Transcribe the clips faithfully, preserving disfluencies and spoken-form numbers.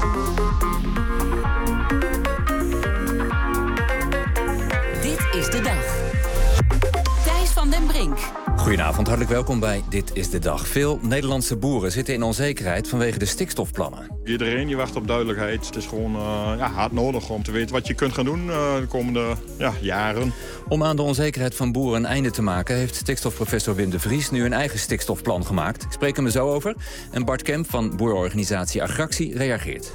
Dit is de dag. Thijs van den Brink. Goedenavond, hartelijk welkom bij Dit is de Dag. Veel Nederlandse boeren zitten in onzekerheid vanwege de stikstofplannen. Iedereen die wacht op duidelijkheid. Het is gewoon uh, ja, hard nodig om te weten wat je kunt gaan doen uh, de komende ja, jaren. Om aan de onzekerheid van boeren een einde te maken heeft stikstofprofessor Wim de Vries nu een eigen stikstofplan gemaakt. Ik spreek hem er zo over. En Bart Kemp van boerenorganisatie Agractie reageert.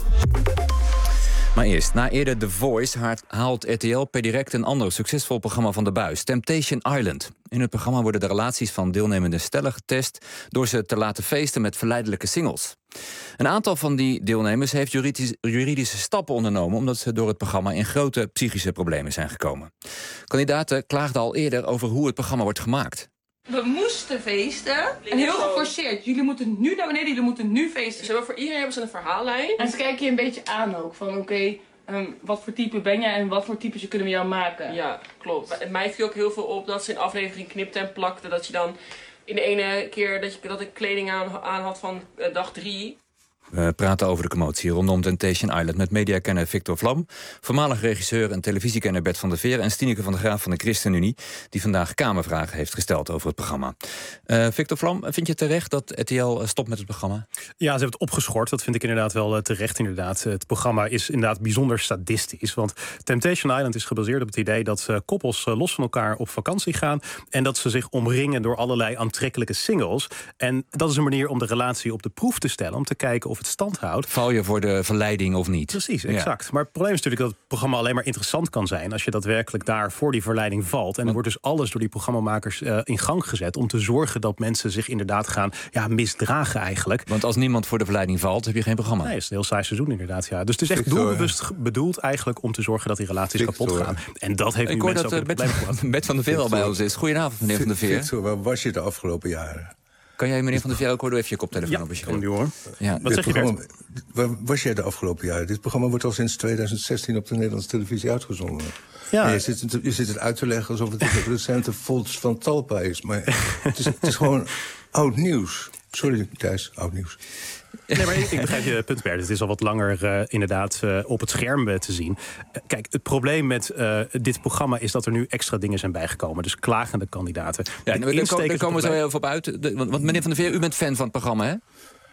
Maar eerst, na eerder The Voice haalt R T L per direct een ander succesvol programma van de buis, Temptation Island. In het programma worden de relaties van deelnemende stellen getest door ze te laten feesten met verleidelijke singles. Een aantal van die deelnemers heeft juridisch, juridische stappen ondernomen omdat ze door het programma in grote psychische problemen zijn gekomen. Kandidaten klaagden al eerder over hoe het programma wordt gemaakt. We moesten feesten. En heel geforceerd. Jullie moeten nu naar beneden, jullie moeten nu feesten. Ze hebben voor iedereen hebben ze een verhaallijn. En ze kijken je een beetje aan ook. Van oké, okay, um, wat voor type ben jij en wat voor types kunnen we jou maken? Ja, klopt. En mij viel ook heel veel op dat ze in aflevering knipte en plakte. Dat je dan in de ene keer dat, je, dat ik kleding aan, aan had van uh, dag drie. We praten over de commotie rondom Temptation Island met mediakenner Victor Vlam, voormalig regisseur en televisiekenner Bert van der Veer en Stineke van der Graaf van de ChristenUnie, die vandaag Kamervragen heeft gesteld over het programma. Uh, Victor Vlam, vind je terecht dat R T L stopt met het programma? Ja, ze hebben het opgeschort. Dat vind ik inderdaad wel terecht. Inderdaad. Het programma is inderdaad bijzonder sadistisch. Want Temptation Island is gebaseerd op het idee dat uh, koppels uh, los van elkaar op vakantie gaan en dat ze zich omringen door allerlei aantrekkelijke singles. En dat is een manier om de relatie op de proef te stellen, om te kijken of het stand houdt. Val je voor de verleiding of niet? Precies, exact. Ja. Maar het probleem is natuurlijk dat het programma alleen maar interessant kan zijn als je daadwerkelijk daar voor die verleiding valt. En er wordt dus alles door die programmamakers uh, in gang gezet om te zorgen dat mensen zich inderdaad gaan ja, misdragen eigenlijk. Want als niemand voor de verleiding valt, heb je geen programma. Nee, het is een heel saai seizoen inderdaad. Ja. Dus het is echt Victor, doelbewust bedoeld eigenlijk om te zorgen dat die relaties Victor. kapot gaan. En dat heeft ik nu mensen dat, ook uh, Bert, Bert van der Veer al bij ons is. Goedenavond, meneer Van der Veer. Victor, waar was je de afgelopen jaren? Kan jij, meneer Van der Veer, ook horen, even je koptelefoon ja, op als je kan nu hoor. Ja. Wat zeg je, Bert? Waar was jij de afgelopen jaren? Dit programma wordt al sinds tweeduizend zestien op de Nederlandse televisie uitgezonden. Ja. Je zit, het, je zit het uit te leggen alsof het een recente Volks van Talpa is. Maar het is, het is gewoon oud nieuws. Sorry, Thijs, oud nieuws. Nee, maar ik begrijp je punt, Bert. Het is al wat langer uh, inderdaad uh, op het scherm uh, te zien. Uh, kijk, het probleem met uh, dit programma is dat er nu extra dingen zijn bijgekomen. Dus klagende kandidaten. Ja, daar komen we zo even op uit. De, want, want meneer Van der Veer, u bent fan van het programma, hè?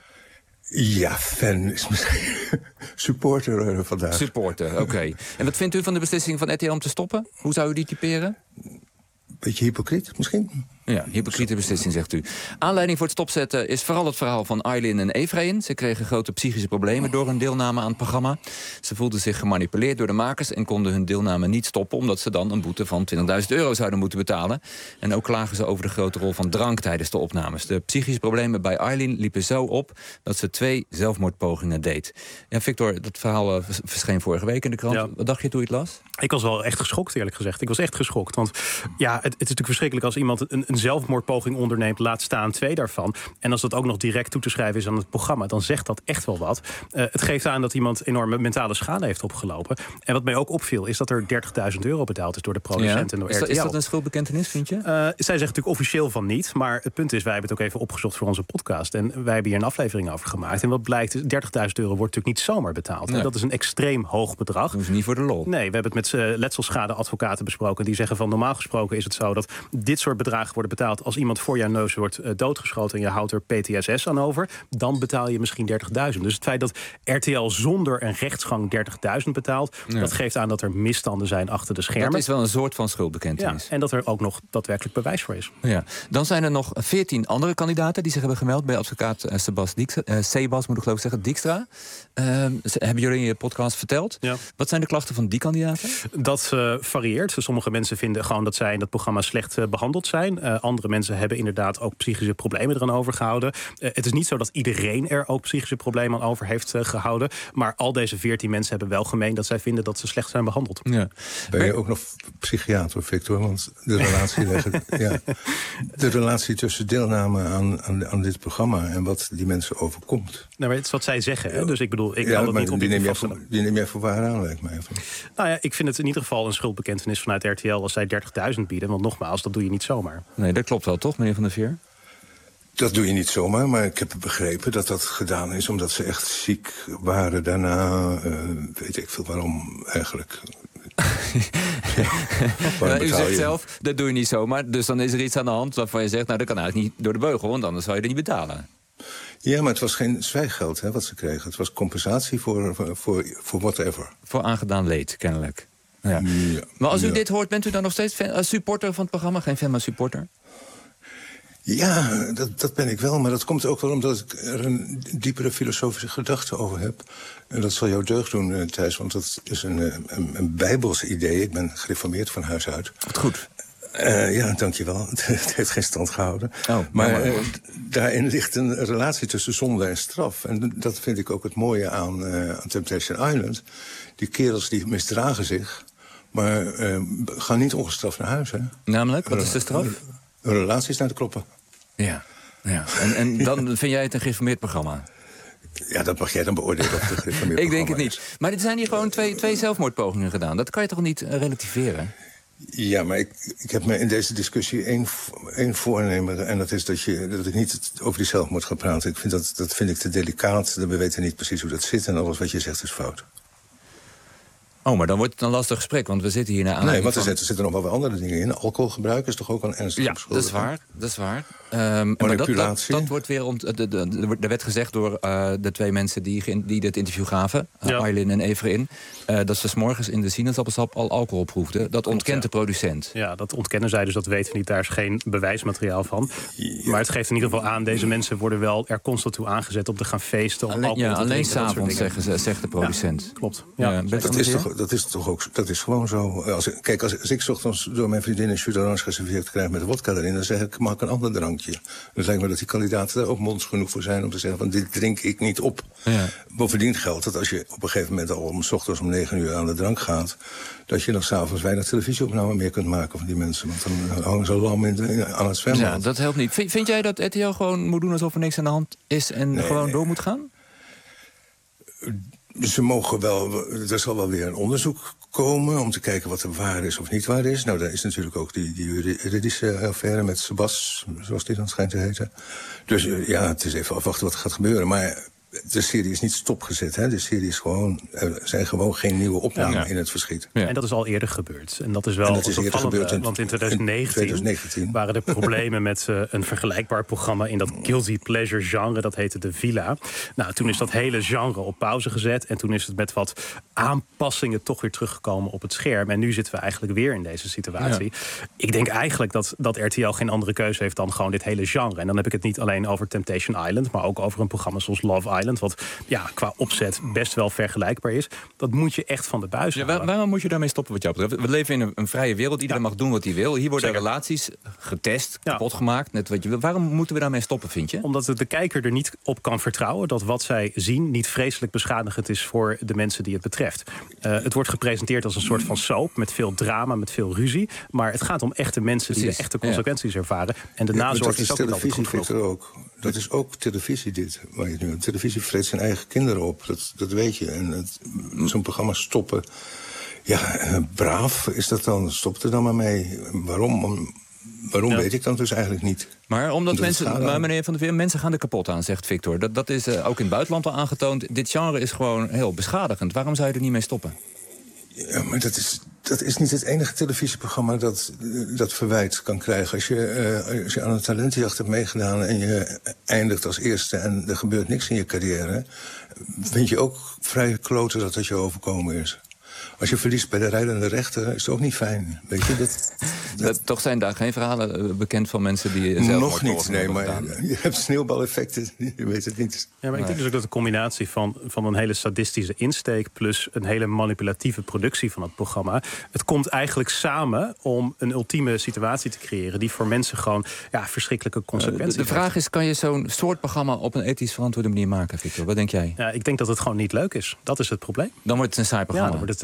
Ja, fan is misschien supporter uh, vandaag. Supporter, oké. Okay. En wat vindt u van de beslissing van R T L om te stoppen? Hoe zou u die typeren? Beetje hypocriet, misschien? Ja, hypocriete beslissing, zegt u. Aanleiding voor het stopzetten is vooral het verhaal van Aylin en Efraïn. Ze kregen grote psychische problemen door hun deelname aan het programma. Ze voelden zich gemanipuleerd door de makers en konden hun deelname niet stoppen, omdat ze dan een boete van twintigduizend euro zouden moeten betalen. En ook klagen ze over de grote rol van drank tijdens de opnames. De psychische problemen bij Aylin liepen zo op dat ze twee zelfmoordpogingen deed. Ja, Victor, dat verhaal uh, verscheen vorige week in de krant. Ja. Wat dacht je toen je het las? Ik was wel echt geschokt, eerlijk gezegd. Ik was echt geschokt. Want ja, het, het is natuurlijk verschrikkelijk als iemand een, een zelfmoordpoging onderneemt, laat staan twee daarvan. En als dat ook nog direct toe te schrijven is aan het programma, dan zegt dat echt wel wat. Uh, het geeft aan dat iemand enorme mentale schade heeft opgelopen. En wat mij ook opviel, is dat er dertigduizend euro betaald is door de producent ja. en door is dat, R T L. Is dat een schuldbekentenis, vind je? Uh, zij zegt natuurlijk officieel van niet. Maar het punt is, wij hebben het ook even opgezocht voor onze podcast. En wij hebben hier een aflevering over gemaakt. En wat blijkt, dertigduizend euro wordt natuurlijk niet zomaar betaald. Nee. En dat is een extreem hoog bedrag. Dat is niet voor de lol. Nee, we hebben het met uh, letselschadeadvocaten besproken. Die zeggen van normaal gesproken is het zo dat dit soort bedragen worden betaald als iemand voor jouw neus wordt uh, doodgeschoten en je houdt er P T S S aan over. Dan betaal je misschien dertigduizend. Dus het feit dat R T L zonder een rechtsgang dertigduizend betaalt, ja. dat geeft aan dat er misstanden zijn achter de schermen. Dat is wel een soort van schuldbekentenis. Ja, en dat er ook nog daadwerkelijk bewijs voor is. Ja. Dan zijn er nog veertien andere kandidaten die zich hebben gemeld bij advocaat uh, Sebas Dijkstra, uh, Sebas, moet ik geloof ik zeggen, Dijkstra. Uh, hebben jullie in je podcast verteld? Ja. Wat zijn de klachten van die kandidaten? Dat uh, varieert. Sommige mensen vinden gewoon dat zij in dat programma slecht uh, behandeld zijn. Uh, andere mensen hebben inderdaad ook psychische problemen eraan overgehouden. Uh, het is niet zo dat iedereen er ook psychische problemen aan over heeft uh, gehouden. Maar al deze veertien mensen hebben wel gemeen dat zij vinden dat ze slecht zijn behandeld. Ja. Ben je ook nog psychiater, Victor? Want de relatie, leggen, ja, de relatie tussen deelname aan, aan, aan dit programma en wat die mensen overkomt. Nou, maar het is wat zij zeggen. Hè? Dus ik bedoel, ik ja, kan dat niet op die neem, jij voor, die neem jij voor waar aan, lijkt mij. Nou ja, ik vind het in ieder geval een schuldbekentenis vanuit R T L als zij dertigduizend bieden. Want nogmaals, dat doe je niet zomaar. Nee, dat klopt wel, toch, meneer Van der Veer? Dat doe je niet zomaar, maar ik heb begrepen dat dat gedaan is omdat ze echt ziek waren daarna. Uh, weet ik veel waarom eigenlijk. Nou, u zegt zelf, dat doe je niet zomaar. Dus dan is er iets aan de hand waarvan je zegt, nou dat kan eigenlijk niet door de beugel, want anders zou je er niet betalen. Ja, maar het was geen zwijggeld hè, wat ze kregen. Het was compensatie voor, voor, voor whatever. Voor aangedaan leed, kennelijk. Ja. Ja, maar als u ja. dit hoort, bent u dan nog steeds fan, als supporter van het programma? Geen fan, maar supporter? Ja, dat, dat ben ik wel. Maar dat komt ook wel omdat ik er een diepere filosofische gedachte over heb. En dat zal jou deugd doen, uh, Thijs, want dat is een, een, een bijbels idee. Ik ben gereformeerd van huis uit. Wat goed. Uh, ja, dankjewel. Het heeft geen stand gehouden. Oh, maar uh, daarin ligt een relatie tussen zonde en straf. En dat vind ik ook het mooie aan, uh, aan Temptation Island. Die kerels die misdragen zich, maar uh, gaan niet ongestraft naar huis. Hè? Namelijk, wat is de straf? Hun relatie is naar de kloppen. Ja, ja. En, en dan vind jij het een gereformeerd programma? Ja, dat mag jij dan beoordelen of het een gereformeerd Ik denk het programma niet. Maar er zijn hier gewoon twee, twee zelfmoordpogingen gedaan. Dat kan je toch niet uh, relativeren? Ja, maar ik, ik heb me in deze discussie één, één voornemen. En dat is dat, je, dat ik niet over die zelfmoord ga praten. Ik vind dat, dat vind ik te delicaat. We weten niet precies hoe dat zit. En alles wat je zegt is fout. Oh, maar dan wordt het een lastig gesprek, want we zitten hier naar aanleiding Nee, want er, van... zitten, er zitten nog wel wat andere dingen in. Alcoholgebruik is toch ook een ernstige Ja, dat is waar. Dat is waar. Um, maar dat, dat, dat wordt weer ont, de, de, de, er werd gezegd door uh, de twee mensen die, die dit interview gaven, uh, Ja. Aylin en Everin, uh, dat ze 's morgens in de sinaasappelsap al alcohol proefden. Dat ontkent ja. de producent. Ja, dat ontkennen zij, dus dat weten we niet. Daar is geen bewijsmateriaal van. Ja. Maar het geeft in ieder geval aan, deze mensen worden wel er constant toe aangezet om te gaan feesten. Om Alleen, alcohol ja, te alleen drinken, dat soort s'avonds, dingen. zeggen ze, zegt de producent. Ja, klopt. Ja. Ja, Dat is, toch, dat is toch ook dat is gewoon zo. Als, ik- kijk, als, als ik 's ochtends door mijn vriendin een jus d'orange geserveerd krijg met wodka erin, dan zeg ik, mag ik een ander drankje? Dan lijkt me dat die kandidaten daar ook monds genoeg voor zijn om te zeggen van dit drink ik niet op. Ja. Bovendien geldt dat als je op een gegeven moment al om 's ochtends om negen uur aan de drank gaat, dat je nog s'avonds weinig televisieopname meer kunt maken van die mensen. Want dan hangen ze lam in de, aan het zwembad. Ja, dat helpt niet. Vind, vind jij dat R T L gewoon moet doen alsof er niks aan de hand is en Nee, gewoon nee. door moet gaan? Ze mogen wel, er zal wel weer een onderzoek komen om te kijken wat er waar is of niet waar is. Nou, daar is natuurlijk ook die, die juridische affaire met Sebas, zoals die dan schijnt te heten. Dus uh, ja, het is even afwachten wat er gaat gebeuren. Maar de serie is niet stopgezet, hè. De serie is gewoon, er zijn gewoon geen nieuwe opnamen Ja. in het verschiet. Ja. En dat is al eerder gebeurd. En dat is wel En dat is eerder opvallend, gebeurd in- want in in twintig negentien, twintig negentien waren er problemen met uh, een vergelijkbaar programma in dat guilty pleasure genre. Dat heette De Villa. Nou, toen is dat hele genre op pauze gezet. En toen is het met wat aanpassingen toch weer teruggekomen op het scherm. En nu zitten we eigenlijk weer in deze situatie. Ja. Ik denk eigenlijk dat, dat R T L geen andere keuze heeft dan gewoon dit hele genre. En dan heb ik het niet alleen over Temptation Island, maar ook over een programma zoals Love Island, wat ja, qua opzet best wel vergelijkbaar is. Dat moet je echt van de buis Ja, halen. waar, waarom moet je daarmee stoppen wat jou betreft? We leven in een, een vrije wereld. Iedereen Ja. mag doen wat hij wil. Hier worden Zeker. relaties getest, Ja. kapot gemaakt. Net wat je wil. Waarom moeten we daarmee stoppen, vind je? Omdat de kijker er niet op kan vertrouwen dat wat zij zien niet vreselijk beschadigend is voor de mensen die het betreft. Uh, het wordt gepresenteerd als een soort van soap met veel drama, met veel ruzie. Maar het gaat om echte mensen die Precies. de echte consequenties ervaren. En de Ja, maar nazorg dat is ook niet altijd televisie, goed genoeg. Victor, ook. Dat is ook televisie dit. Waar je nu, televisie vreet zijn eigen kinderen op. Dat, dat weet je. En het- zo'n programma stoppen. Ja, eh, braaf is dat dan. Stop er dan maar mee. Waarom? Om- Waarom Ja. weet ik dan dus eigenlijk niet. Maar omdat Omdat het mensen, schade maar aan- meneer Van der Veer, mensen gaan er kapot aan, zegt Victor. Dat, dat is uh, ook in het buitenland al aangetoond. Dit genre is gewoon heel beschadigend. Waarom zou je er niet mee stoppen? Ja, maar dat is, dat is niet het enige televisieprogramma dat eh, dat verwijt kan krijgen. Als je, eh, als je aan een talentenjacht hebt meegedaan en je eindigt als eerste en er gebeurt niks in je carrière, vind je ook vrij kloten dat dat je overkomen is. Als je verliest bij de rijdende rechter is het ook niet fijn. Weet je, dat, Dat, toch zijn daar geen verhalen uh, bekend van mensen die uh, zelf nog niet, nee, maar je hebt sneeuwbaleffecten, je weet het niet. Ja, maar ik denk dus ook dat de combinatie van, van een hele sadistische insteek plus een hele manipulatieve productie van het programma, het komt eigenlijk samen om een ultieme situatie te creëren die voor mensen gewoon ja, verschrikkelijke consequenties De, de vraag is, kan je zo'n soort programma op een ethisch verantwoorde manier maken, Victor? Wat denk jij? heeft. Ja, ik denk dat het gewoon niet leuk is. Dat is het probleem. Dan wordt het een saai Ja, programma. dan wordt het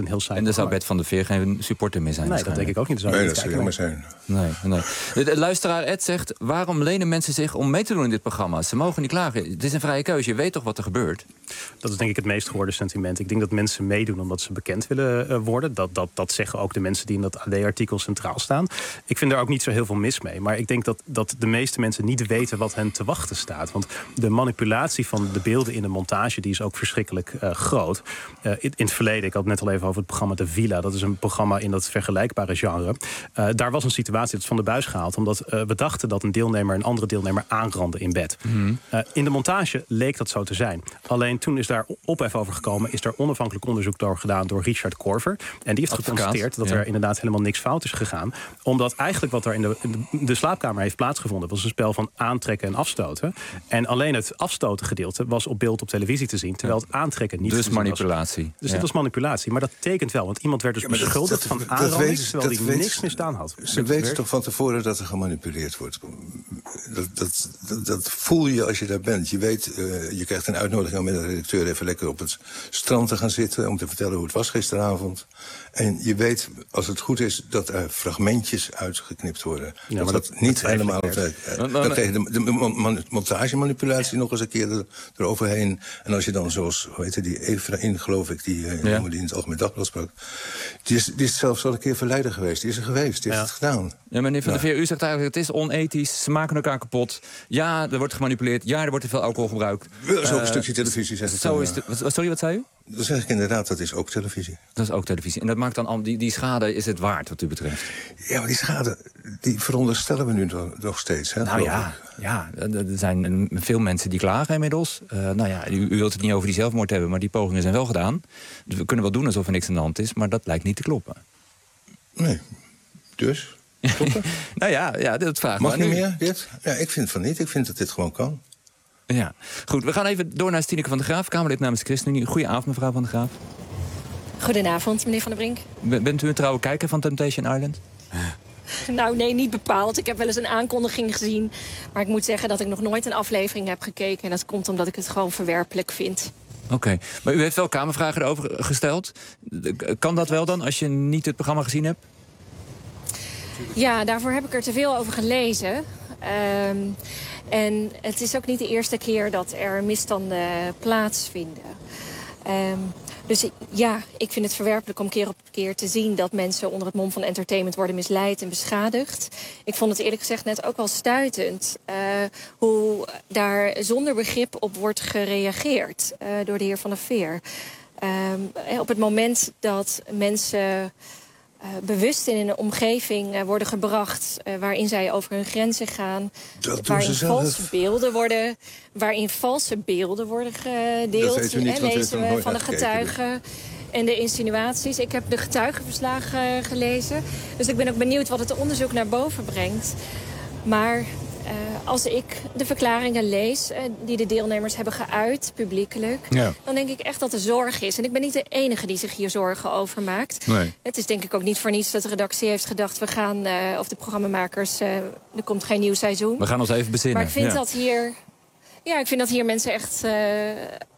een heel saai En daar zou programma. Bert van der Veer geen supporter meer zijn. Nee, dat denk ik ook niet. Dat zou Nee, niet dat zou kijken, jammer zijn. Nee, nee. De, de luisteraar Ed zegt, waarom lenen mensen zich om mee te doen in dit programma? Ze mogen niet klagen. Het is een vrije keuze. Je weet toch wat er gebeurt? Dat is denk ik het meest geworden sentiment. Ik denk dat mensen meedoen omdat ze bekend willen uh, worden. Dat, dat, dat zeggen ook de mensen die in dat A D-artikel centraal staan. Ik vind daar ook niet zo heel veel mis mee. Maar ik denk dat, dat de meeste mensen niet weten wat hen te wachten staat. Want de manipulatie van de beelden in de montage, die is ook verschrikkelijk uh, groot. Uh, in, in het verleden, ik had het net al even over het programma De Villa. Dat is een programma in dat vergelijkbare genre. Uh, daar was een situatie, dat is van de buis gehaald. Omdat uh, we dachten dat een deelnemer een andere deelnemer aanrandde in bed. Mm-hmm. Uh, in de montage leek dat zo te zijn. Alleen toen is daar ophef over gekomen, is daar onafhankelijk onderzoek door gedaan door Richard Korver. En die heeft Advocaat, geconstateerd dat ja. er inderdaad helemaal niks fout is gegaan. Omdat eigenlijk wat er in de, in de slaapkamer heeft plaatsgevonden, was een spel van aantrekken en afstoten. En alleen het afstoten gedeelte was op beeld op televisie te zien, terwijl het aantrekken niet Dus te zien manipulatie. was. Dus ja. dit was manipulatie. Maar dat tekent wel, want iemand werd dus Ja, maar dat- beschuldigd dat- van dat aanranding, weten ze- terwijl dat hij weten niks ze- misdaan had. Ze weten toch van tevoren dat er gemanipuleerd wordt. Dat, dat, dat, dat voel je als je daar bent. Je weet, uh, je krijgt een uitnodiging om met de redacteur even lekker op het strand te gaan zitten, om te vertellen hoe het was gisteravond. En je weet, als het goed is, dat er fragmentjes uitgeknipt worden. Ja, dat maar dat dat- niet dat helemaal... twijfel Uh, Maar- maar- dan krijg je de, de mon- montagemanipulatie nog eens een keer er, eroverheen. En als je dan zoals, hoe heet het, die Efraïn, geloof ik, die, uh, Ja. jongen die in het Algemeen Dagblad sprak, die is, die is zelfs al een keer verleider geweest. Die is er geweest, die Ja. heeft het gedaan. Ja, meneer Van der Ja. Veer, u zegt eigenlijk, het is onethisch. Ze maken elkaar kapot. Ja, er wordt gemanipuleerd. Ja, er wordt te veel alcohol gebruikt. Dat is ook een Uh, stukje televisie, zeg ik Zo dan, is ja. de, wat- sorry, wat zei u? Dan zeg ik inderdaad, dat is ook televisie. Dat is ook televisie. En dat maakt dan al, die, die schade is het waard, wat u betreft. Ja, maar die schade, die veronderstellen we nu nog, nog steeds. Hè, Nou geloof ja, ik. ja, er zijn veel mensen die klagen inmiddels. Uh, nou ja, u, u wilt het niet over die zelfmoord hebben, maar die pogingen zijn wel gedaan. Dus we kunnen wel doen alsof er niks aan de hand is, maar dat lijkt niet te kloppen. Nee, dus? Kloppen? Nou ja, ja dat vraag Mag maar niet nu. meer, dit? Ja, ik vind van niet. Ik vind dat dit gewoon kan. Ja, goed. We gaan even door naar Stineke van der Graaf, Kamerlid namens de ChristenUnie. Goedenavond, mevrouw van der Graaf. Goedenavond, meneer Van der Brink. B- bent u een trouwe kijker van Temptation Island? Nou, nee, niet bepaald. Ik heb wel eens een aankondiging gezien. Maar ik moet zeggen dat ik nog nooit een aflevering heb gekeken. En dat komt omdat ik het gewoon verwerpelijk vind. Oké, okay. Maar u heeft wel Kamervragen erover gesteld. Kan dat wel dan, als je niet het programma gezien hebt? Ja, daarvoor heb ik er te veel over gelezen. Um, en het is ook niet de eerste keer dat er misstanden plaatsvinden. Um, dus ja, ik vind het verwerpelijk om keer op keer te zien dat mensen onder het mom van entertainment worden misleid en beschadigd. Ik vond het eerlijk gezegd net ook wel stuitend uh, hoe daar zonder begrip op wordt gereageerd uh, door de heer Van der Veer. Um, op het moment dat mensen Uh, bewust in een omgeving uh, worden gebracht uh, waarin zij over hun grenzen gaan, Dat waarin valse beelden worden, waarin valse beelden worden gedeeld. Dat weet u niet, en want u heeft lezen er we nooit van de naar gekeken, getuigen en de insinuaties. Ik heb de getuigenverslagen uh, gelezen, dus ik ben ook benieuwd wat het onderzoek naar boven brengt. Maar uh, als ik de verklaringen lees uh, die de deelnemers hebben geuit, publiekelijk, Ja. dan denk ik echt dat er zorg is. En ik ben niet de enige die zich hier zorgen over maakt. Nee. Het is denk ik ook niet voor niets dat de redactie heeft gedacht, we gaan, uh, of de programmamakers, uh, er komt geen nieuw seizoen. We gaan ons even bezinnen. Maar ik vind ja. dat hier, ja, ik vind dat hier mensen echt uh, uh,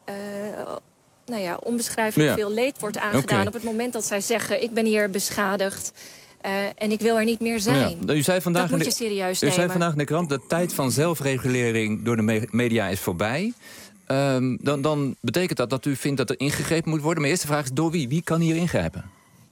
nou ja, onbeschrijfelijk Ja. veel leed wordt aangedaan. Oké. Op het moment dat zij zeggen, ik ben hier beschadigd. Uh, en ik wil er niet meer zijn. Ja. U zei vandaag Dat moet in je de, serieus u nemen. zei vandaag in de krant, de tijd van zelfregulering door de me- media is voorbij. Um, dan, dan betekent dat dat u vindt dat er ingegrepen moet worden. Mijn eerste vraag is, door wie? Wie kan hier ingrijpen?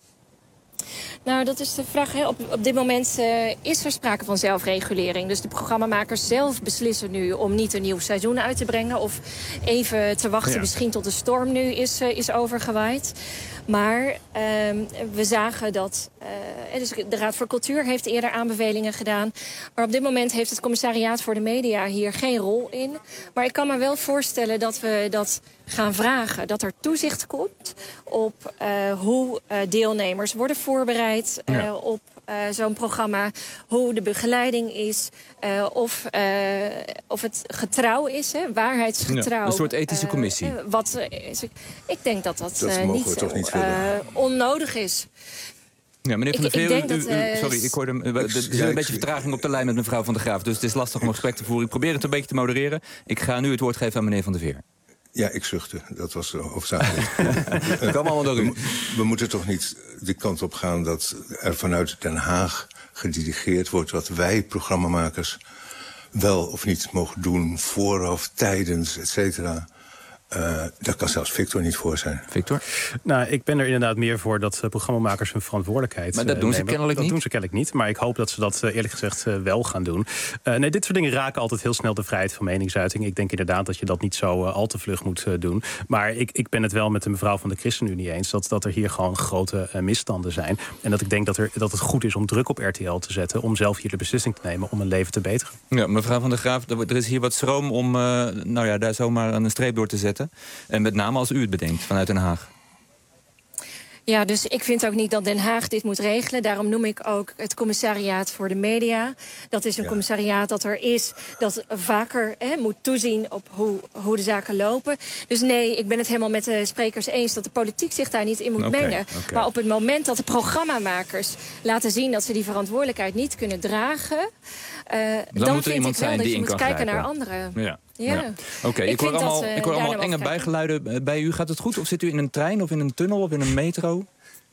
Nou, dat is de vraag. Hè. Op, op dit moment uh, is er sprake van zelfregulering. Dus de programmamakers zelf beslissen nu om niet een nieuw seizoen uit te brengen. Of even te wachten Ja. misschien tot de storm nu is, uh, is overgewaaid. Maar uh, we zagen dat... Uh, dus de Raad voor Cultuur heeft eerder aanbevelingen gedaan. Maar op dit moment heeft het Commissariaat voor de Media hier geen rol in. Maar ik kan me wel voorstellen dat we dat gaan vragen. Dat er toezicht komt op uh, hoe uh, deelnemers worden voorbereid uh, Ja. op uh, zo'n programma. Hoe de begeleiding is. Uh, of, uh, of het getrouw is, hè, waarheidsgetrouw. Ja, een soort ethische commissie. Uh, wat, uh, is, ik denk dat dat, Dat uh, mogen niet, we toch niet uh, willen. onnodig is. Ja, meneer Van Ik- der ik Veer, denk u, dat, u- uh, sorry, ik hoorde hem. Er zit ja, een ik- beetje vertraging op de lijn met mevrouw Van der Graaf. Dus het is lastig om een gesprek te voeren. Ik probeer het een beetje te modereren. Ik ga nu het woord geven aan meneer Van der Veer. Ja, ik zuchtte. Dat was uh, hoofdzakelijk. Dat kwam allemaal door u. We, we moeten toch niet de kant op gaan dat er vanuit Den Haag gedirigeerd wordt wat wij, programmamakers, wel of niet mogen doen, vooraf, tijdens, et cetera. Uh, daar kan zelfs Victor niet voor zijn. Victor? Nou, ik ben er inderdaad meer voor dat uh, programmamakers hun verantwoordelijkheid Maar dat doen uh, ze nemen. kennelijk dat niet? Dat doen ze kennelijk niet, maar ik hoop dat ze dat uh, eerlijk gezegd uh, wel gaan doen. Uh, nee, dit soort dingen raken altijd heel snel de vrijheid van meningsuiting. Ik denk inderdaad dat je dat niet zo uh, al te vlug moet uh, doen. Maar ik, ik ben het wel met de mevrouw van de ChristenUnie eens dat, dat er hier gewoon grote uh, misstanden zijn. En dat ik denk dat, er, dat het goed is om druk op R T L te zetten om zelf hier de beslissing te nemen om een leven te beteren. Ja, mevrouw van der Graaf, er is hier wat schroom om uh, nou ja, daar zomaar een streep door te zetten. En met name als u het bedenkt vanuit Den Haag. Ja, dus ik vind ook niet dat Den Haag dit moet regelen. Daarom noem ik ook het commissariaat voor de media. Dat is een ja. commissariaat dat er is, dat vaker hè, moet toezien op hoe, hoe de zaken lopen. Dus nee, ik ben het helemaal met de sprekers eens dat de politiek zich daar niet in moet okay, mengen. Okay. Maar op het moment dat de programmamakers laten zien dat ze die verantwoordelijkheid niet kunnen dragen, Uh, dan, dan moet er iemand zijn die in kan kijken grijpen. Naar anderen. Ja. Ja. Ja. Oké, okay, ik, ik hoor allemaal, uh, ik hoor allemaal enge bijgeluiden bij u. Gaat het goed? Of zit u in een trein of in een tunnel of in een metro?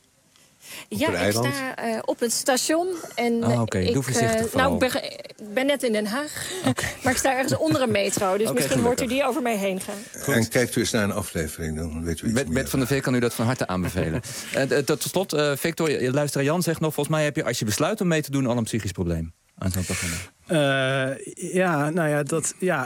Ja, ik sta uh, op het station. En oh, Oké, okay. Doe voorzichtig uh, Nou, ik ben, ik ben net in Den Haag. Okay. Maar ik sta ergens onder een metro. Dus okay, misschien gelukkig. Hoort u die over mij heen gaan. Goed. En kijkt u eens naar een aflevering, dan weet u iets Bert, meer. Bert van der Veer kan u dat van harte aanbevelen. uh, tot slot, uh, Victor, luisteraar Jan zegt nog, volgens mij heb je, als je besluit om mee te doen, al een psychisch probleem aan zo'n programma. Uh, ja, nou ja, dat ja,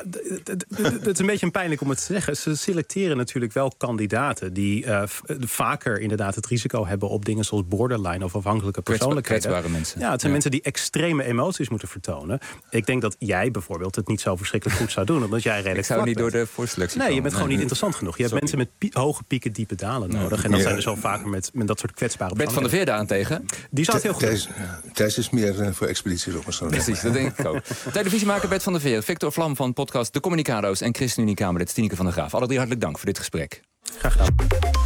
het is een beetje pijnlijk om het te zeggen. Ze selecteren natuurlijk wel kandidaten die uh, vaker inderdaad het risico hebben op dingen zoals borderline of afhankelijke persoonlijkheden. Kwetsbare mensen. Ja, het zijn ja. mensen die extreme emoties moeten vertonen. Ik denk dat jij bijvoorbeeld het niet zo verschrikkelijk goed zou doen, omdat jij redelijk. Ik zou niet bent. door de voorselectie. Nee, je bent nee, gewoon nee. niet interessant genoeg. Je hebt Sorry. mensen met pie- hoge pieken, diepe dalen nodig. Nee. En dat ja. zijn dus al vaker met, met dat soort kwetsbare. Bert van der Veer daarentegen. Die zou het heel goed Thijs, Thijs is meer uh, voor expedities op een zo'n. Precies, dat denk ik ook. Televisiemaker Bert van der Veer, Victor Vlam van podcast De Communicado's en ChristenUnie-Kamerlid Tineke van der Graaf. Alle drie hartelijk dank voor dit gesprek. Graag gedaan.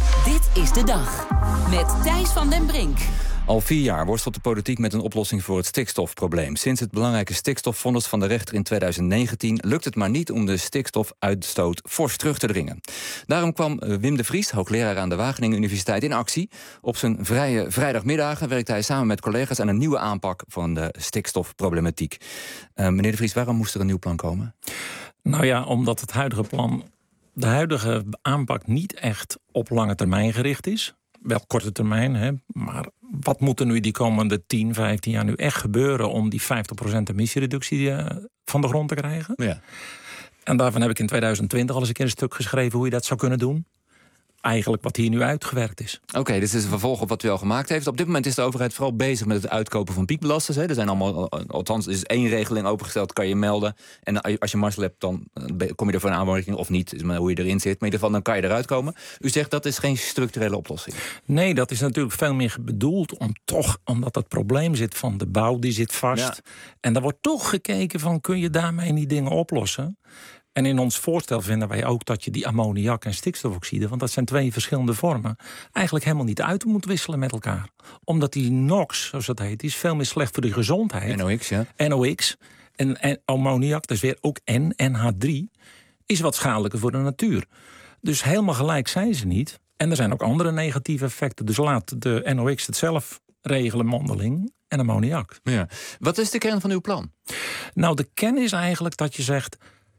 Dit is de dag met Thijs van den Brink. Al vier jaar worstelt de politiek met een oplossing voor het stikstofprobleem. Sinds het belangrijke stikstofvonnis van de rechter in tweeduizend negentien... lukt het maar niet om de stikstofuitstoot fors terug te dringen. Daarom kwam Wim de Vries, hoogleraar aan de Wageningen Universiteit, in actie. Op zijn vrije vrijdagmiddagen werkte hij samen met collega's aan een nieuwe aanpak van de stikstofproblematiek. Uh, meneer de Vries, waarom moest er een nieuw plan komen? Nou ja, omdat het huidige plan, de huidige aanpak niet echt op lange termijn gericht is. Wel korte termijn, hè, maar wat moet er nu die komende tien, vijftien jaar nu echt gebeuren om die vijftig procent emissiereductie uh, van de grond te krijgen? Ja. En daarvan heb ik in tweeduizend twintig al eens een keer een stuk geschreven hoe je dat zou kunnen doen. Eigenlijk wat hier nu uitgewerkt is. Oké, okay, dit is een vervolg op wat u al gemaakt heeft. Op dit moment is de overheid vooral bezig met het uitkopen van piekbelasters. Hè. Er zijn allemaal, althans, er is één regeling opengesteld, kan je melden. En als je mazzel hebt, dan kom je er voor een aanmerking of niet. Dus hoe je erin zit. Maar in ieder geval, dan kan je eruit komen. U zegt dat is geen structurele oplossing. Nee, dat is natuurlijk veel meer bedoeld om toch, omdat het probleem zit van de bouw, die zit vast. Ja. En daar wordt toch gekeken van, kun je daarmee die dingen oplossen? En in ons voorstel vinden wij ook dat je die ammoniak en stikstofoxide, want dat zijn twee verschillende vormen, eigenlijk helemaal niet uit moet wisselen met elkaar. Omdat die NOx, zoals dat heet, die is veel meer slecht voor de gezondheid. N O X, ja. N O X. En, en ammoniak, dat is weer ook N, N H drie, is wat schadelijker voor de natuur. Dus helemaal gelijk zijn ze niet. En er zijn ook andere negatieve effecten. Dus laat de N O X het zelf regelen, mondeling, en ammoniak. Ja. Wat is de kern van uw plan? Nou, de kern is eigenlijk dat je zegt,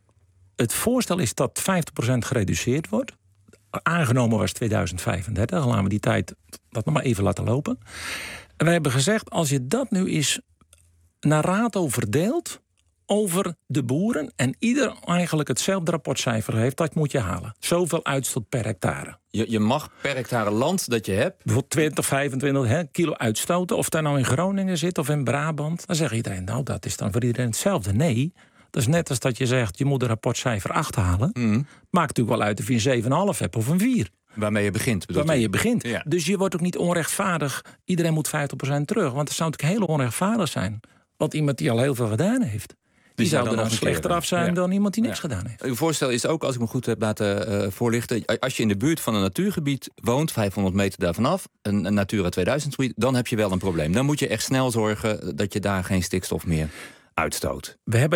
het voorstel is dat vijftig procent gereduceerd wordt. Aangenomen was tweeduizend vijfendertig. Dan laten we die tijd dat nog maar even laten lopen. En wij hebben gezegd, als je dat nu eens naar rato verdeelt over de boeren en ieder eigenlijk hetzelfde rapportcijfer heeft, dat moet je halen. Zoveel uitstoot per hectare. Je, je mag per hectare land dat je hebt, bijvoorbeeld twintig, vijfentwintig hè, kilo uitstoten. Of dat nou in Groningen zit of in Brabant. Dan zegt iedereen, nou dat is dan voor iedereen hetzelfde. Nee, dat is net als dat je zegt, je moet een rapportcijfer acht halen. Mm. Maakt natuurlijk wel uit of je een zeven komma vijf hebt of een vier. Waarmee je begint. Waarmee je, je begint. Ja. Dus je wordt ook niet onrechtvaardig. Iedereen moet vijftig procent terug. Want dat zou natuurlijk heel onrechtvaardig zijn. Want iemand die al heel veel gedaan heeft, die zou er dan slechter af zijn ja. dan iemand die niks ja. gedaan heeft. Uw voorstel is ook, als ik me goed heb laten uh, voorlichten, als je in de buurt van een natuurgebied woont, vijfhonderd meter daarvan af, een, een Natura tweeduizend gebied, dan heb je wel een probleem. Dan moet je echt snel zorgen dat je daar geen stikstof meer uitstoot. We hebben dat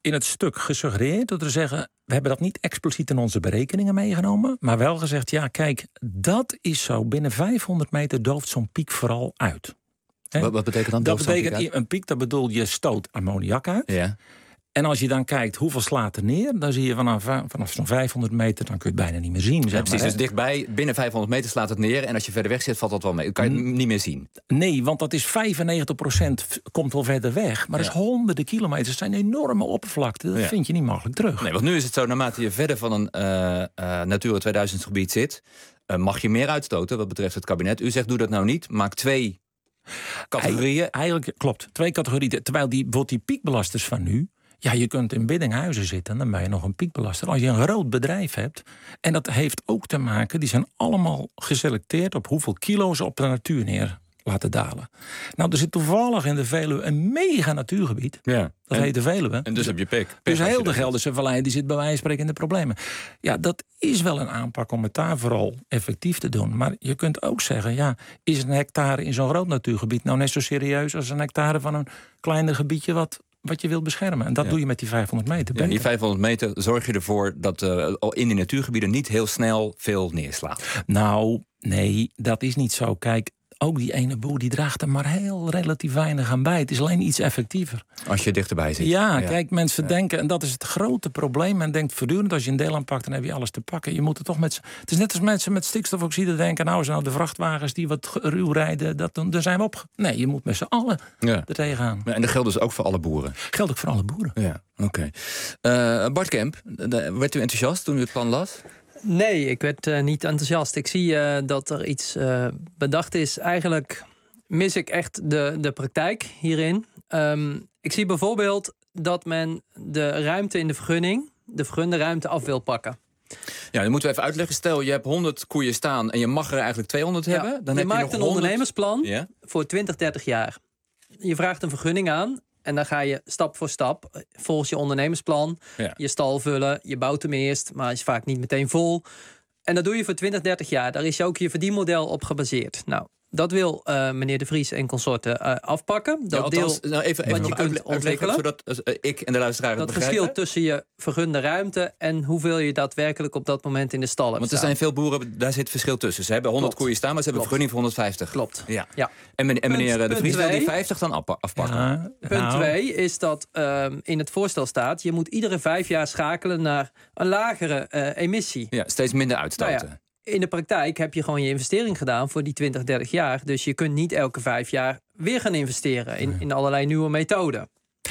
in het stuk gesuggereerd dat we zeggen, we hebben dat niet expliciet in onze berekeningen meegenomen, maar wel gezegd, ja, kijk, dat is zo. Binnen vijfhonderd meter dooft zo'n piek vooral uit. He? Wat, wat betekent dan dat? Dat betekent een piek, dat bedoel je stoot ammoniak uit. Ja. En als je dan kijkt hoeveel slaat er neer, dan zie je vanaf, vanaf zo'n vijfhonderd meter, dan kun je het bijna niet meer zien. Zeg ja, precies, maar, dus dichtbij, binnen vijfhonderd meter slaat het neer. En als je verder weg zit, valt dat wel mee. Dan kan je het niet meer zien. Nee, want dat is vijfennegentig procent komt wel verder weg. Maar Ja. dat is honderden kilometers. Dat zijn enorme oppervlakte. Dat Ja. vind je niet makkelijk terug. Nee, want nu is het zo, naarmate je verder van een uh, uh, Natura tweeduizend gebied zit, uh, mag je meer uitstoten wat betreft het kabinet. U zegt, doe dat nou niet. Maak twee categorieën. Eigenlijk klopt, twee categorieën. Terwijl die, bijvoorbeeld die piekbelasters van nu, ja, je kunt in Biddinghuizen zitten, dan ben je nog een piekbelaster. Als je een groot bedrijf hebt, en dat heeft ook te maken, die zijn allemaal geselecteerd op hoeveel kilo ze op de natuur neer laten dalen. Nou, er zit toevallig in de Veluwe een mega natuurgebied. Ja. Dat en, heet de Veluwe. En dus heb je pik. Dus heel de Gelderse Vallei die zit bij wijze van spreken in de problemen. Ja, dat is wel een aanpak om het daar vooral effectief te doen. Maar je kunt ook zeggen, ja, is een hectare in zo'n groot natuurgebied nou net zo serieus als een hectare van een kleiner gebiedje wat wat je wilt beschermen. En dat ja. doe je met die vijfhonderd meter. Ja, die vijfhonderd meter zorg je ervoor dat uh, in die natuurgebieden niet heel snel veel neerslaat. Nou, nee, dat is niet zo. Kijk, ook die ene boer die draagt er maar heel relatief weinig aan bij. Het is alleen iets effectiever. Als je dichterbij zit. Ja, ja. Kijk, mensen ja. denken, en dat is het grote probleem. Men denkt voortdurend, als je een deel aanpakt, dan heb je alles te pakken. Je moet er toch met. Het is net als mensen met stikstofoxide denken, nou, zijn nou de vrachtwagens die wat ruw rijden, dat, daar zijn we op. Nee, je moet met z'n allen ja. er tegenaan. Ja, en dat geldt dus ook voor alle boeren? Geldt ook voor alle boeren. Ja, oké. Okay. Uh, Bart Kemp, werd u enthousiast toen u het plan las? Nee, ik werd uh, niet enthousiast. Ik zie uh, dat er iets uh, bedacht is. Eigenlijk mis ik echt de, de praktijk hierin. Um, ik zie bijvoorbeeld dat men de ruimte in de vergunning, de vergunde ruimte af wil pakken. Ja, dan moeten we even uitleggen. Stel, je hebt honderd koeien staan en je mag er eigenlijk tweehonderd ja, hebben. Dan je heb maakt je nog een honderd... ondernemersplan ja? voor twintig, dertig jaar. Je vraagt een vergunning aan. En dan ga je stap voor stap, volgens je ondernemersplan, ja. je stal vullen. Je bouwt hem eerst, maar is vaak niet meteen vol. En dat doe je voor twintig, dertig jaar. Daar is ook je verdienmodel op gebaseerd. Nou, dat wil uh, meneer De Vries en consorten uh, afpakken. Dat ja, althans, deel nou even, even wat je kunt ontwikkelen. Zodat uh, ik en de luisteraar het dat begrijpen. verschil tussen je vergunde ruimte en hoeveel je daadwerkelijk op dat moment in de stal hebt. Want er staan. zijn veel boeren, daar zit verschil tussen. Ze hebben honderd Klopt. koeien staan, maar ze hebben Klopt. vergunning voor honderdvijftig. Klopt. Ja. Ja. En, men, en meneer Punt, De Vries wil twee, die vijftig dan afpakken. Ja, punt twee nou. is dat um, in het voorstel staat, je moet iedere vijf jaar schakelen naar een lagere uh, emissie. Ja, steeds minder uitstoten. Nou ja. In de praktijk heb je gewoon je investering gedaan voor die twintig, dertig jaar. Dus je kunt niet elke vijf jaar weer gaan investeren in, in allerlei nieuwe methoden.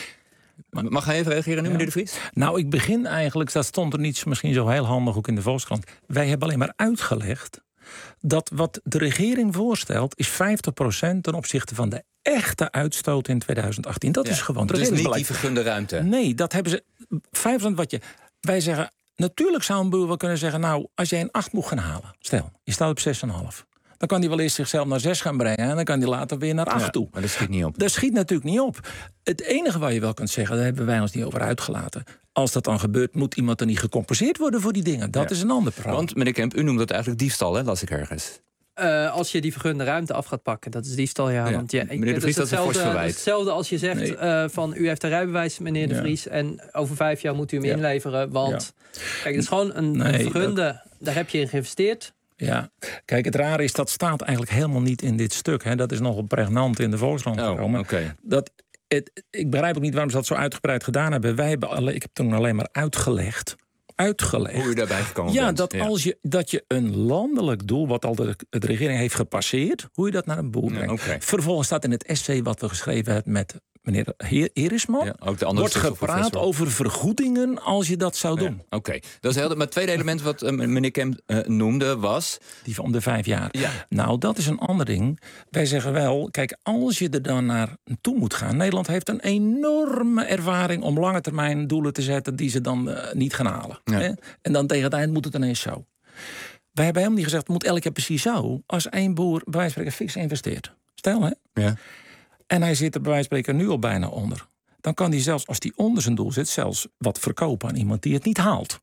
Mag hij even reageren nu, ja. meneer De Vries? Nou, ik begin eigenlijk, dat stond er niet misschien zo heel handig ook in de Volkskrant. Wij hebben alleen maar uitgelegd dat wat de regering voorstelt is vijftig procent ten opzichte van de echte uitstoot in tweeduizend achttien. Dat ja. is gewoon dus niet die vergunde ruimte. Nee, dat hebben ze. vijf procent wat je. Wij zeggen. Natuurlijk zou een boer wel kunnen zeggen, nou, als jij een acht moet gaan halen, stel, je staat op zes komma vijf. Dan kan hij wel eerst zichzelf naar zes gaan brengen en dan kan hij later weer naar acht ja, toe. Maar dat schiet niet op. Dat schiet natuurlijk niet op. Het enige wat je wel kunt zeggen, daar hebben wij ons niet over uitgelaten. Als dat dan gebeurt, moet iemand er niet gecompenseerd worden voor die dingen. Dat ja. is een ander verhaal. Want, meneer Kemp, u noemt dat eigenlijk diefstal, hè, las ik ergens. Uh, als je die vergunde ruimte af gaat pakken, dat is diefstal, ja. ja. Want je, meneer De Vries, dat is hetzelfde, dat is hetzelfde als je zegt nee. uh, van u heeft een rijbewijs, meneer De Vries, ja. en over vijf jaar moet u hem ja. inleveren. Want ja. kijk, het is gewoon een, nee, een vergunde, dat... daar heb je in geïnvesteerd. Ja, kijk, het rare is, dat staat eigenlijk helemaal niet in dit stuk. Hè. Dat is nogal pregnant in de Volkskrant oh, gekomen. Okay. Dat, het, ik begrijp ook niet waarom ze dat zo uitgebreid gedaan hebben. Wij hebben alle, ik heb toen alleen maar uitgelegd. Uitgelegd. Hoe u daarbij gekomen ja, bent. Dat, ja, als je, dat je een landelijk doel, wat al de, de regering heeft gepasseerd, hoe je dat naar een boer brengt. Ja, okay. Vervolgens staat in het essay wat we geschreven hebben met meneer Erisman, ja, ook de andere wordt gepraat over vergoedingen als je dat zou doen. Ja, Oké, okay. Dat is heel. Maar het tweede element wat uh, meneer Kemp uh, noemde was die van de vijf jaar. Ja. Nou, dat is een ander ding. Wij zeggen wel, kijk, als je er dan naar toe moet gaan. Nederland heeft een enorme ervaring om lange termijn doelen te zetten die ze dan uh, niet gaan halen. Ja. Hè? En dan tegen het eind moet het ineens zo. Wij hebben helemaal niet gezegd, het moet elk jaar precies zo. Als één boer bij wijze van spreken fix investeert. Stel, hè? Ja. En hij zit er bij wijze van spreken nu al bijna onder. Dan kan hij zelfs, als hij onder zijn doel zit, zelfs wat verkopen aan iemand die het niet haalt.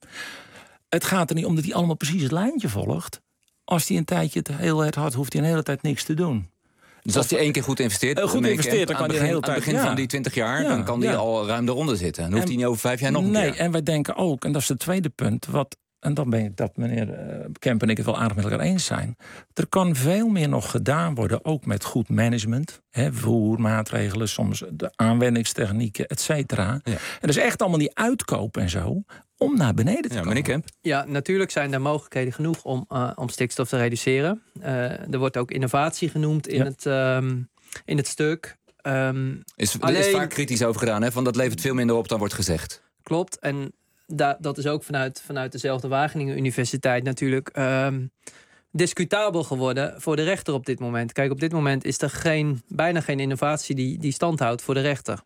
Het gaat er niet om dat hij allemaal precies het lijntje volgt. Als hij een tijdje het heel erg had, hoeft hij een hele tijd niks te doen. Dus als hij één keer goed investeert, uh, goed investeert, dan kan hij aan de hele het begin tijd, van ja. die twintig jaar, Ja, dan kan hij ja. al ruim eronder zitten. Dan hoeft En, hij niet over vijf jaar nog een nee, keer. en wij denken ook, en dat is het tweede punt, wat, en dan ben ik dat meneer uh, Kemp en ik het wel aardig met elkaar eens zijn. Er kan veel meer nog gedaan worden, ook met goed management. Hè, voermaatregelen, soms de aanwendingstechnieken, et cetera. Ja. En dat is echt allemaal die uitkoop en zo, om naar beneden te ja, komen. Meneer Kemp? Ja, natuurlijk zijn er mogelijkheden genoeg om, uh, om stikstof te reduceren. Uh, er wordt ook innovatie genoemd in, ja. het, um, in het stuk. Um, is, er alleen, is vaak kritisch over gedaan, hè? Van dat levert veel minder op dan wordt gezegd. Klopt, en da, dat is ook vanuit, vanuit dezelfde Wageningen Universiteit natuurlijk um, discutabel geworden voor de rechter op dit moment. Kijk, op dit moment is er geen, bijna geen innovatie die, die stand houdt voor de rechter.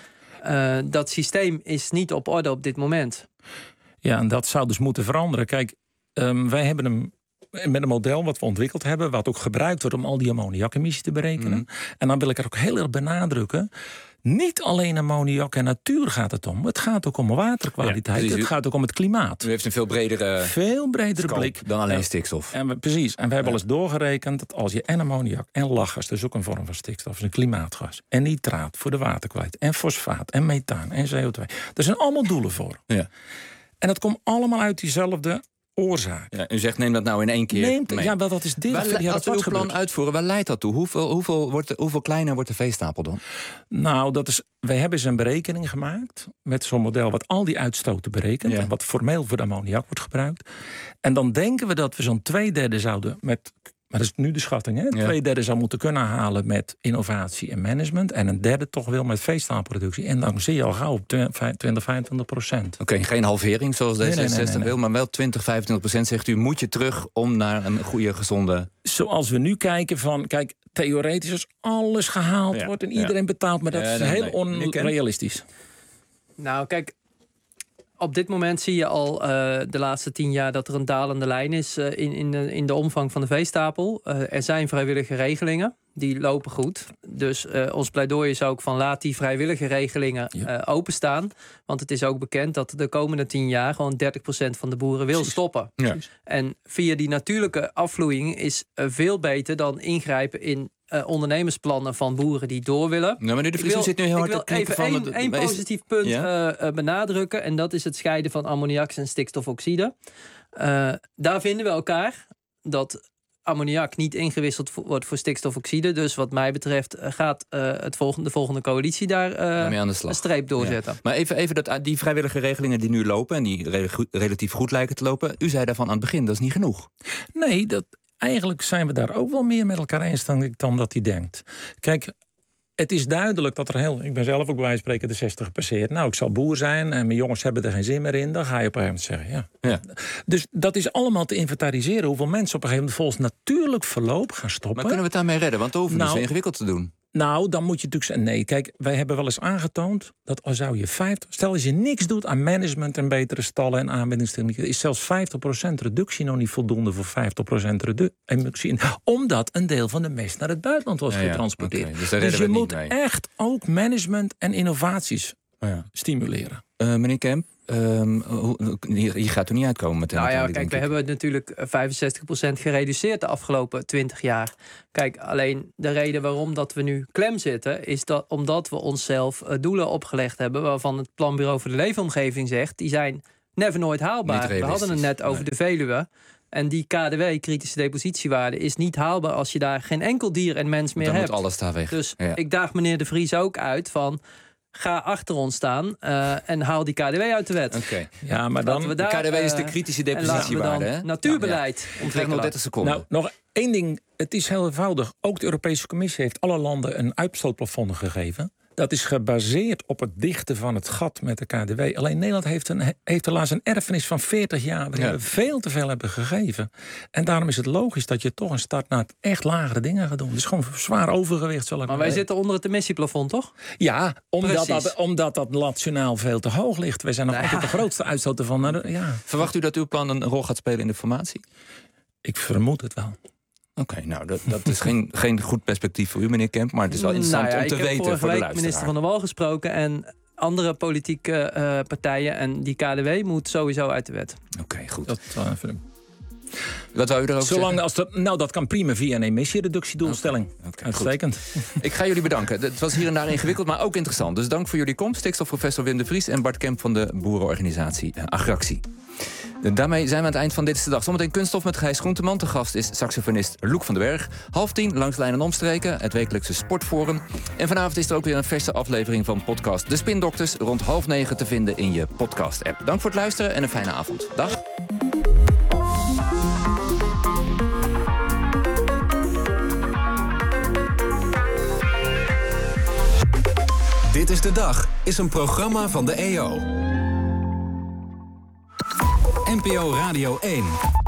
Uh, dat systeem is niet op orde op dit moment. Ja, en dat zou dus moeten veranderen. Kijk, um, wij hebben hem met een model wat we ontwikkeld hebben, wat ook gebruikt wordt om al die ammoniakemissie te berekenen. Mm. En dan wil ik er ook heel erg benadrukken. Niet alleen ammoniak en natuur gaat het om. Het gaat ook om waterkwaliteit. Ja, het gaat ook om het klimaat. U heeft een veel bredere, veel bredere blik dan alleen stikstof. En we, precies. En we hebben ja. al eens doorgerekend dat als je en ammoniak en lachgas, dus ook een vorm van stikstof, is een klimaatgas, en nitraat voor de waterkwaliteit, en fosfaat, en methaan, en C O twee. Er zijn allemaal doelen voor. Ja. En dat komt allemaal uit diezelfde oorzaak. Ja, u zegt neem dat nou in één keer Neemt, mee. Ja, wel, dat is dit. Waar, ja, als we uw plan gebeurt. uitvoeren, waar leidt dat toe? Hoeveel, hoeveel, wordt de, hoeveel kleiner wordt de veestapel dan? Nou, dat is, wij hebben eens een berekening gemaakt met zo'n model wat al die uitstoten berekent. Ja. En wat formeel voor de ammoniak wordt gebruikt. En dan denken we dat we zo'n twee derde zouden met... Maar dat is nu de schatting, hè? Ja. Twee derde zou moeten kunnen halen met innovatie en management. En een derde toch wel met veestaalproductie. En dan zie je al gauw op twintig, vijfentwintig procent. Oké, okay, geen halvering zoals D zesenzestig nee, nee, nee, nee, nee. wil, maar wel twintig, vijfentwintig procent zegt u moet je terug om naar een goede, gezonde... Zoals we nu kijken van, kijk, theoretisch als alles gehaald ja. wordt en iedereen ja. betaalt. Maar dat ja, is nee, heel nee. onrealistisch. Nou, kijk... Op dit moment zie je al uh, de laatste tien jaar dat er een dalende lijn is uh, in, in, de, in de omvang van de veestapel. Uh, er zijn vrijwillige regelingen, die lopen goed. Dus uh, ons pleidooi is ook van laat die vrijwillige regelingen uh, openstaan. Want het is ook bekend dat de komende tien jaar gewoon dertig procent van de boeren wil Precies. stoppen. Ja. En via die natuurlijke afvloeiing is uh, veel beter dan ingrijpen in Uh, ondernemersplannen van boeren die door willen. Nou, meneer De Vries, u zit nu heel hard te knikken van... Ik wil even één positief punt ja? uh, uh, benadrukken. En dat is het scheiden van ammoniak en stikstofoxide. Uh, daar vinden we elkaar. Dat ammoniak niet ingewisseld wordt voor stikstofoxide. Dus wat mij betreft gaat uh, het volgende, de volgende coalitie daar uh, aan de slag. Een streep doorzetten. Ja. Maar even, even dat, die vrijwillige regelingen die nu lopen... en die re- relatief goed lijken te lopen... u zei daarvan aan het begin, dat is niet genoeg. Nee, dat... Eigenlijk zijn we daar ook wel meer met elkaar eens dan, dan dat hij denkt. Kijk, het is duidelijk dat er heel... Ik ben zelf ook bij wijze van spreken de zestig gepasseerd. Nou, ik zal boer zijn en mijn jongens hebben er geen zin meer in. Dan ga je op een gegeven moment zeggen, ja. ja. Dus dat is allemaal te inventariseren. Hoeveel mensen op een gegeven moment volgens natuurlijk verloop gaan stoppen. Maar kunnen we het daarmee redden? Want dan hoeven we nou, niet zo ingewikkeld te doen. Nou, dan moet je natuurlijk zeggen... Nee, kijk, wij hebben wel eens aangetoond... dat al zou je vijftig... Stel, als je niks doet aan management en betere stallen en aanwendingstechnieken... is zelfs vijftig procent reductie nog niet voldoende voor vijftig procent reductie. Omdat een deel van de mest naar het buitenland was ja, ja, getransporteerd. Okay, dus, dus je moet mee. echt ook management en innovaties oh ja. stimuleren. Uh, meneer Kemp, um, je gaat er niet uitkomen met de Nou ja, kijk, we hebben het natuurlijk vijfenzestig procent gereduceerd de afgelopen twintig jaar. Kijk, alleen de reden waarom dat we nu klem zitten... is dat omdat we onszelf uh, doelen opgelegd hebben... waarvan het Planbureau voor de Leefomgeving zegt... die zijn never nooit haalbaar. We hadden het net over nee. de Veluwe... En die K D W, kritische depositiewaarde, is niet haalbaar... als je daar geen enkel dier en mens meer dan hebt. Dan moet alles daar weg. Dus ja. ik daag meneer De Vries ook uit van... Ga achter ons staan uh, en haal die K D W uit de wet. Okay. Ja, maar dan... De K D W is de kritische depositiewaarde, hè? Natuurbeleid ja, ja. ontwikkelen. nog dertig seconden. Nou, nog één ding. Het is heel eenvoudig. Ook de Europese Commissie heeft alle landen een uitstootplafond gegeven. Dat is gebaseerd op het dichten van het gat met de K D W. Alleen Nederland heeft, een, heeft helaas een erfenis van veertig jaar... waarin ja. we veel te veel hebben gegeven. En daarom is het logisch dat je toch een start naar echt lagere dingen gaat doen. Het is gewoon zwaar overgewicht. Zal ik maar wij weten. zitten onder het emissieplafond, toch? Ja, omdat dat, omdat dat nationaal veel te hoog ligt. Wij zijn nog altijd nou ja. de grootste uitstoter van... Ja. Verwacht u dat uw plan een rol gaat spelen in de formatie? Ik vermoed het wel. Oké, okay, nou, dat, dat is geen, geen goed perspectief voor u, meneer Kemp... maar het is wel interessant nou ja, om te weten voor de luisteraar. Ik heb vorige week minister Van der Wal gesproken... en andere politieke uh, partijen en die K D W moet sowieso uit de wet. Oké, okay, goed. Dat, uh, Wat wou u erover Zolang zeggen? als dat, nou, dat kan prima via een emissiereductiedoelstelling. Okay, okay, Uitstekend. Ik ga jullie bedanken. Het was hier en daar ingewikkeld, maar ook interessant. Dus dank voor jullie komst. Stikstofprofessor Wim de Vries en Bart Kemp van de boerenorganisatie Agractie. Daarmee zijn we aan het eind van Dit is de Dag. Zometeen Kunststof met Gijs Groenteman. Te gast is saxofonist Loek van den Berg. Half tien, Langs Lijn en Omstreken, het wekelijkse sportforum. En vanavond is er ook weer een verse aflevering van podcast De Spindokters. Rond half negen te vinden in je podcast-app. Dank voor het luisteren en een fijne avond. Dag. Dit is de Dag is een programma van de E O. N P O Radio één.